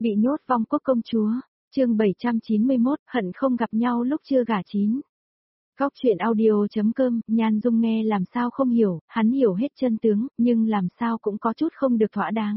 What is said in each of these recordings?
Bị nhốt vong quốc công chúa, chương 791, hận không gặp nhau lúc chưa gả chín. Góc chuyện audio.com, Nhan Dung nghe làm sao không hiểu, hắn hiểu hết chân tướng, nhưng làm sao cũng có chút không được thỏa đáng.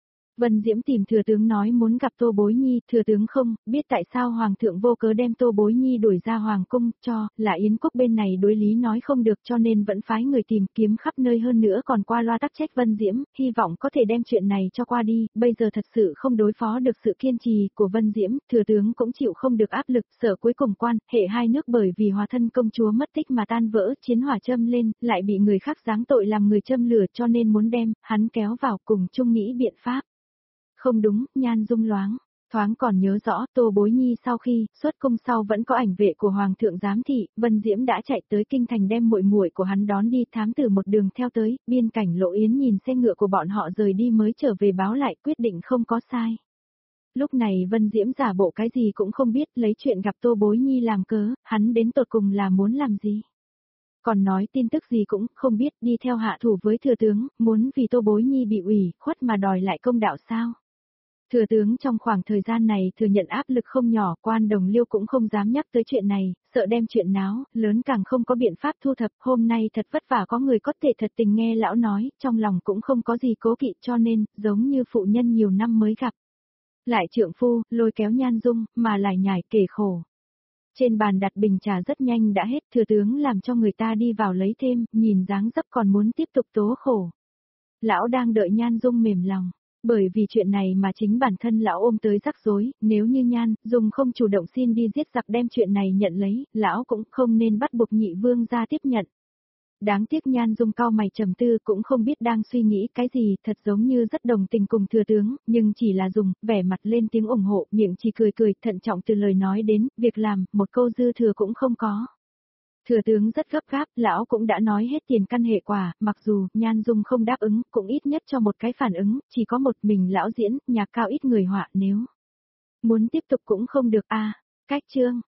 Vân Diễm tìm thừa tướng nói muốn gặp Tô Bối Nhi, thừa tướng không biết tại sao Hoàng thượng vô cớ đem Tô Bối Nhi đuổi ra Hoàng cung, là Yến quốc bên này đối lý nói không được cho nên vẫn phái người tìm kiếm khắp nơi hơn nữa còn qua loa tắc trách Vân Diễm, hy vọng có thể đem chuyện này cho qua đi, bây giờ thật sự không đối phó được sự kiên trì của Vân Diễm, thừa tướng cũng chịu không được áp lực, sợ cuối cùng quan hệ hai nước bởi vì hòa thân công chúa mất tích mà tan vỡ, chiến hỏa châm lên, lại bị người khác giáng tội làm người châm lửa cho nên muốn đem hắn kéo vào cùng chung nghĩ biện pháp. Không đúng, Nhan Dung thoáng còn nhớ rõ Tô Bối Nhi sau khi xuất cung sau vẫn có ảnh vệ của Hoàng thượng giám thị, Vân Diễm đã chạy tới kinh thành đem muội muội của hắn đón đi, thám tử một đường theo tới, biên cảnh Lộ Yến nhìn xe ngựa của bọn họ rời đi mới trở về báo lại quyết định không có sai. Lúc này Vân Diễm giả bộ cái gì cũng không biết, lấy chuyện gặp Tô Bối Nhi làm cớ, hắn đến tột cùng là muốn làm gì. Còn nói tin tức gì cũng không biết, đi theo hạ thủ với thừa tướng, muốn vì Tô Bối Nhi bị ủy khuất mà đòi lại công đạo sao. Thừa tướng trong khoảng thời gian này thừa nhận áp lực không nhỏ, quan Đồng Liêu cũng không dám nhắc tới chuyện này, sợ đem chuyện náo, lớn càng không có biện pháp thu thập, hôm nay thật vất vả có người có thể thật tình nghe lão nói, trong lòng cũng không có gì cố kỵ cho nên, giống như phụ nhân nhiều năm mới gặp. Lại trượng phu, lôi kéo Nhan Dung, mà lại nhải kể khổ. Trên bàn đặt bình trà rất nhanh đã hết, thừa tướng làm cho người ta đi vào lấy thêm, nhìn dáng dấp còn muốn tiếp tục tố khổ. Lão đang đợi Nhan Dung mềm lòng. Bởi vì chuyện này mà chính bản thân lão ôm tới rắc rối, nếu như Nhan Dung không chủ động xin đi giết giặc đem chuyện này nhận lấy, lão cũng không nên bắt buộc nhị vương ra tiếp nhận. Đáng tiếc Nhan Dung cau mày trầm tư cũng không biết đang suy nghĩ cái gì, thật giống như rất đồng tình cùng thừa tướng, nhưng chỉ là dùng vẻ mặt lên tiếng ủng hộ, miệng chỉ cười cười, thận trọng từ lời nói đến việc làm, một câu dư thừa cũng không có. Thừa tướng rất gấp gáp, lão cũng đã nói hết tiền căn hệ quả, mặc dù Nhan Dung không đáp ứng, cũng ít nhất cho một cái phản ứng, chỉ có một mình lão diễn, nhạc cao ít người họa nếu muốn tiếp tục cũng không được a. Cách chương